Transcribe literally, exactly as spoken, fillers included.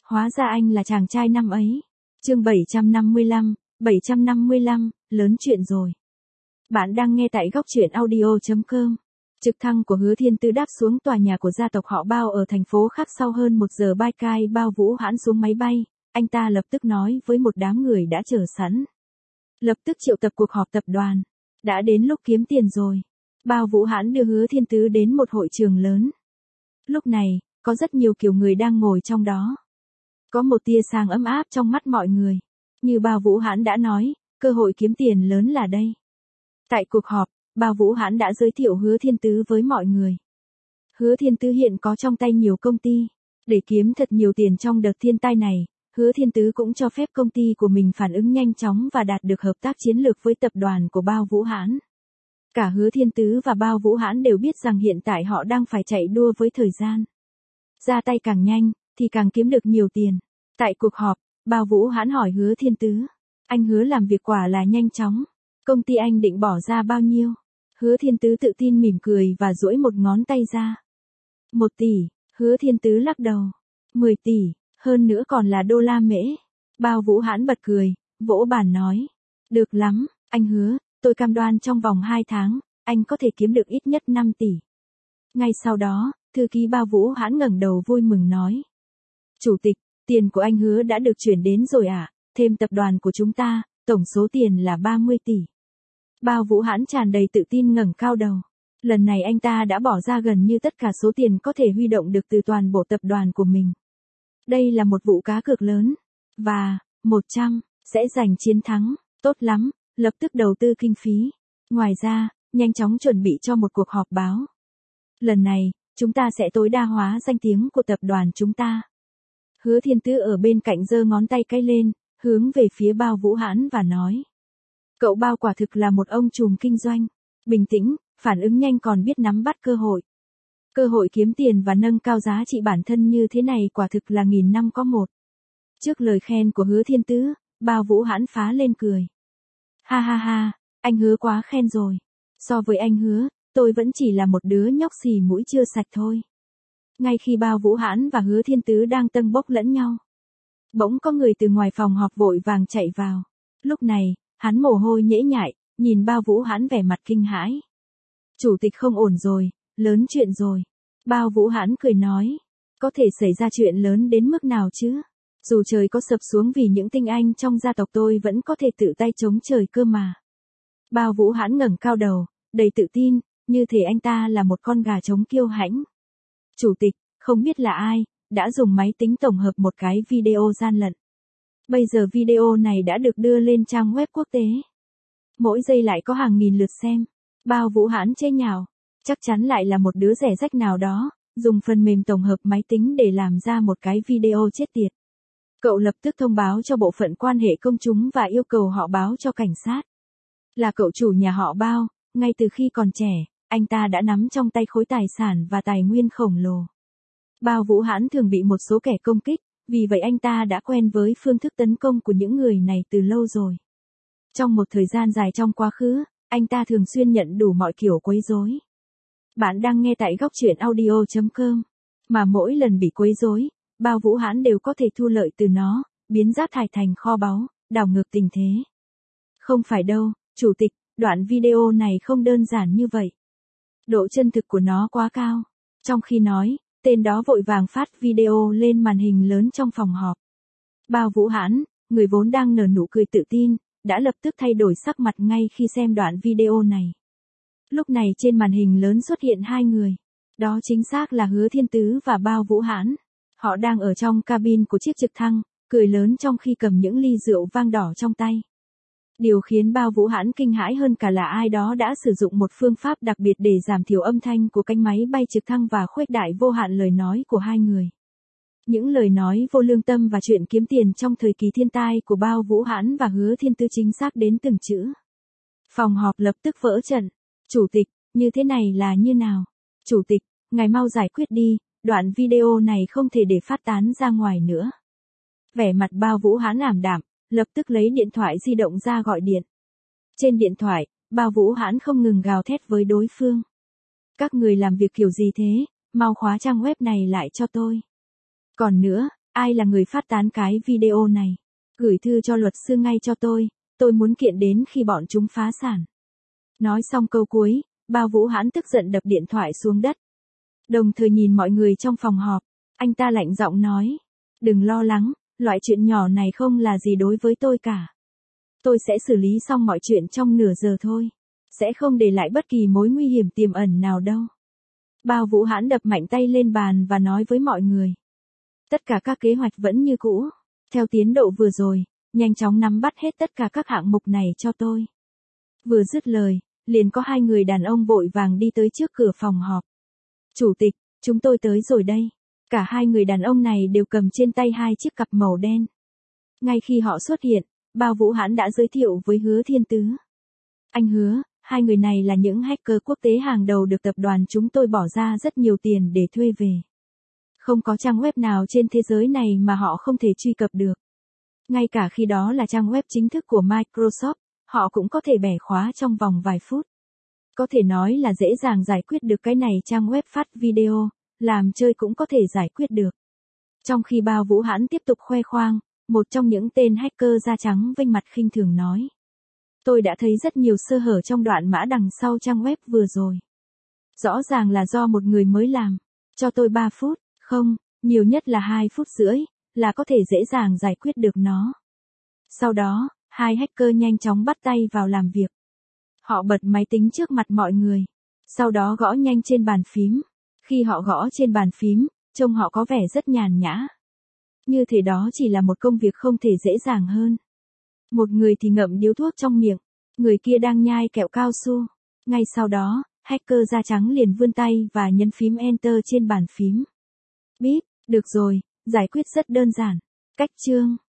Hóa ra anh là chàng trai năm ấy. Chương bảy trăm năm mươi lăm, bảy trăm năm mươi lăm, lớn chuyện rồi. Bạn đang nghe tại góc truyện audio chấm com. Trực thăng của Hứa Thiên Tứ đáp xuống tòa nhà của gia tộc họ Bao ở thành phố khác sau hơn một giờ bay cai. Bao Vũ Hãn xuống máy bay, anh ta lập tức nói với một đám người đã chờ sẵn. Lập tức triệu tập cuộc họp tập đoàn. Đã đến lúc kiếm tiền rồi. Bao Vũ Hãn đưa Hứa Thiên Tứ đến một hội trường lớn. Lúc này, có rất nhiều kiểu người đang ngồi trong đó. Có một tia sáng ấm áp trong mắt mọi người. Như Bao Vũ Hãn đã nói, cơ hội kiếm tiền lớn là đây. Tại cuộc họp, Bao Vũ Hãn đã giới thiệu Hứa Thiên Tứ với mọi người. Hứa Thiên Tứ hiện có trong tay nhiều công ty. Để kiếm thật nhiều tiền trong đợt thiên tai này, Hứa Thiên Tứ cũng cho phép công ty của mình phản ứng nhanh chóng và đạt được hợp tác chiến lược với tập đoàn của Bao Vũ Hãn. Cả Hứa Thiên Tứ và Bao Vũ Hãn đều biết rằng hiện tại họ đang phải chạy đua với thời gian. Ra tay càng nhanh, thì càng kiếm được nhiều tiền. Tại cuộc họp, Bao Vũ Hãn hỏi Hứa Thiên Tứ. Anh hứa làm việc quả là nhanh chóng. Công ty anh định bỏ ra bao nhiêu? Hứa Thiên Tứ tự tin mỉm cười và duỗi một ngón tay ra. Một tỷ, Hứa Thiên Tứ lắc đầu. Mười tỷ, hơn nữa còn là đô la mễ. Bao Vũ Hãn bật cười, vỗ bàn nói. Được lắm, anh hứa, tôi cam đoan trong vòng hai tháng, anh có thể kiếm được ít nhất năm tỷ. Ngay sau đó, thư ký Bao Vũ Hãn ngẩng đầu vui mừng nói. Chủ tịch, tiền của anh hứa đã được chuyển đến rồi ạ, à? Thêm tập đoàn của chúng ta, tổng số tiền là ba mươi tỷ. Bao Vũ Hãn tràn đầy tự tin ngẩng cao đầu. Lần này anh ta đã bỏ ra gần như tất cả số tiền có thể huy động được từ toàn bộ tập đoàn của mình. Đây là một vụ cá cược lớn. Và, một trăm, sẽ giành chiến thắng. Tốt lắm, lập tức đầu tư kinh phí. Ngoài ra, nhanh chóng chuẩn bị cho một cuộc họp báo. Lần này, chúng ta sẽ tối đa hóa danh tiếng của tập đoàn chúng ta. Hứa Thiên Tứ ở bên cạnh giơ ngón tay cái lên, hướng về phía Bao Vũ Hãn và nói. Cậu Bao quả thực là một ông trùm kinh doanh. Bình tĩnh, phản ứng nhanh còn biết nắm bắt cơ hội. Cơ hội kiếm tiền và nâng cao giá trị bản thân như thế này quả thực là nghìn năm có một. Trước lời khen của Hứa Thiên Tứ, Bao Vũ Hãn phá lên cười. Ha ha ha, anh Hứa quá khen rồi. So với anh Hứa, tôi vẫn chỉ là một đứa nhóc xì mũi chưa sạch thôi. Ngay khi Bao Vũ Hãn và Hứa Thiên Tứ đang tâng bốc lẫn nhau, bỗng có người từ ngoài phòng họp vội vàng chạy vào. Lúc này, hắn mồ hôi nhễ nhại, nhìn Bao Vũ Hãn vẻ mặt kinh hãi. Chủ tịch không ổn rồi, lớn chuyện rồi. Bao Vũ Hãn cười nói. Có thể xảy ra chuyện lớn đến mức nào chứ? Dù trời có sập xuống vì những tinh anh trong gia tộc tôi vẫn có thể tự tay chống trời cơ mà. Bao Vũ Hãn ngẩng cao đầu, đầy tự tin, như thể anh ta là một con gà trống kiêu hãnh. Chủ tịch, không biết là ai, đã dùng máy tính tổng hợp một cái video gian lận. Bây giờ video này đã được đưa lên trang web quốc tế. Mỗi giây lại có hàng nghìn lượt xem. Bao Vũ Hãn chê nhạo. Chắc chắn lại là một đứa rẻ rách nào đó, dùng phần mềm tổng hợp máy tính để làm ra một cái video chết tiệt. Cậu lập tức thông báo cho bộ phận quan hệ công chúng và yêu cầu họ báo cho cảnh sát. Là cậu chủ nhà họ Bao, ngay từ khi còn trẻ, anh ta đã nắm trong tay khối tài sản và tài nguyên khổng lồ. Bao Vũ Hãn thường bị một số kẻ công kích, vì vậy anh ta đã quen với phương thức tấn công của những người này từ lâu rồi. Trong một thời gian dài trong quá khứ, anh ta thường xuyên nhận đủ mọi kiểu quấy rối. Bạn đang nghe tại góc truyện audio chấm com. Mà mỗi lần bị quấy rối, Bao Vũ Hãn đều có thể thu lợi từ nó, biến rác thải thành kho báu, đảo ngược tình thế. Không phải đâu, chủ tịch, đoạn video này không đơn giản như vậy. Độ chân thực của nó quá cao. Trong khi nói, tên đó vội vàng phát video lên màn hình lớn trong phòng họp. Bao Vũ Hãn, người vốn đang nở nụ cười tự tin, đã lập tức thay đổi sắc mặt ngay khi xem đoạn video này. Lúc này trên màn hình lớn xuất hiện hai người. Đó chính xác là Hứa Thiên Tứ và Bao Vũ Hãn. Họ đang ở trong cabin của chiếc trực thăng, cười lớn trong khi cầm những ly rượu vang đỏ trong tay. Điều khiến Bao Vũ Hãn kinh hãi hơn cả là ai đó đã sử dụng một phương pháp đặc biệt để giảm thiểu âm thanh của cánh máy bay trực thăng và khuếch đại vô hạn lời nói của hai người. Những lời nói vô lương tâm và chuyện kiếm tiền trong thời kỳ thiên tai của Bao Vũ Hãn và Hứa Thiên Tứ chính xác đến từng chữ. Phòng họp lập tức vỡ trận. Chủ tịch, như thế này là như nào? Chủ tịch, ngài mau giải quyết đi, đoạn video này không thể để phát tán ra ngoài nữa. Vẻ mặt Bao Vũ Hãn ảm đạm, lập tức lấy điện thoại di động ra gọi điện. Trên điện thoại, Bao Vũ Hãn không ngừng gào thét với đối phương. Các người làm việc kiểu gì thế, mau khóa trang web này lại cho tôi. Còn nữa, Ai là người phát tán cái video này? Gửi thư cho luật sư ngay cho tôi, tôi muốn kiện đến khi bọn chúng phá sản. Nói xong câu cuối, Bao Vũ Hãn tức giận đập điện thoại xuống đất. Đồng thời nhìn mọi người trong phòng họp, anh ta lạnh giọng nói. Đừng lo lắng, loại chuyện nhỏ này không là gì đối với tôi cả. Tôi sẽ xử lý xong mọi chuyện trong nửa giờ thôi. Sẽ không để lại bất kỳ mối nguy hiểm tiềm ẩn nào đâu. Bao Vũ Hãn đập mạnh tay lên bàn và nói với mọi người. Tất cả các kế hoạch vẫn như cũ. Theo tiến độ vừa rồi, nhanh chóng nắm bắt hết tất cả các hạng mục này cho tôi. Vừa dứt lời, liền có hai người đàn ông vội vàng đi tới trước cửa phòng họp. Chủ tịch, chúng tôi tới rồi đây. Cả hai người đàn ông này đều cầm trên tay hai chiếc cặp màu đen. Ngay khi họ xuất hiện, Bao Vũ Hãn đã giới thiệu với Hứa Thiên Tứ. Anh Hứa, hai người này là những hacker quốc tế hàng đầu được tập đoàn chúng tôi bỏ ra rất nhiều tiền để thuê về. Không có trang web nào trên thế giới này mà họ không thể truy cập được. Ngay cả khi đó là trang web chính thức của Microsoft, họ cũng có thể bẻ khóa trong vòng vài phút. Có thể nói là dễ dàng giải quyết được cái này, trang web phát video, làm chơi cũng có thể giải quyết được. Trong khi Bao Vũ Hãn tiếp tục khoe khoang, một trong những tên hacker da trắng vênh mặt khinh thường nói. Tôi đã thấy rất nhiều sơ hở trong đoạn mã đằng sau trang web vừa rồi. Rõ ràng là do một người mới làm. Cho tôi ba phút, không, nhiều nhất là hai phút rưỡi, là có thể dễ dàng giải quyết được nó. Sau đó, hai hacker nhanh chóng bắt tay vào làm việc. Họ bật máy tính trước mặt mọi người. Sau đó gõ nhanh trên bàn phím. Khi họ gõ trên bàn phím, trông họ có vẻ rất nhàn nhã. Như thế đó chỉ là một công việc không thể dễ dàng hơn. Một người thì ngậm điếu thuốc trong miệng, người kia đang nhai kẹo cao su. Ngay sau đó, hacker da trắng liền vươn tay và nhấn phím Enter trên bàn phím. Bíp, được rồi, giải quyết rất đơn giản. Cách chương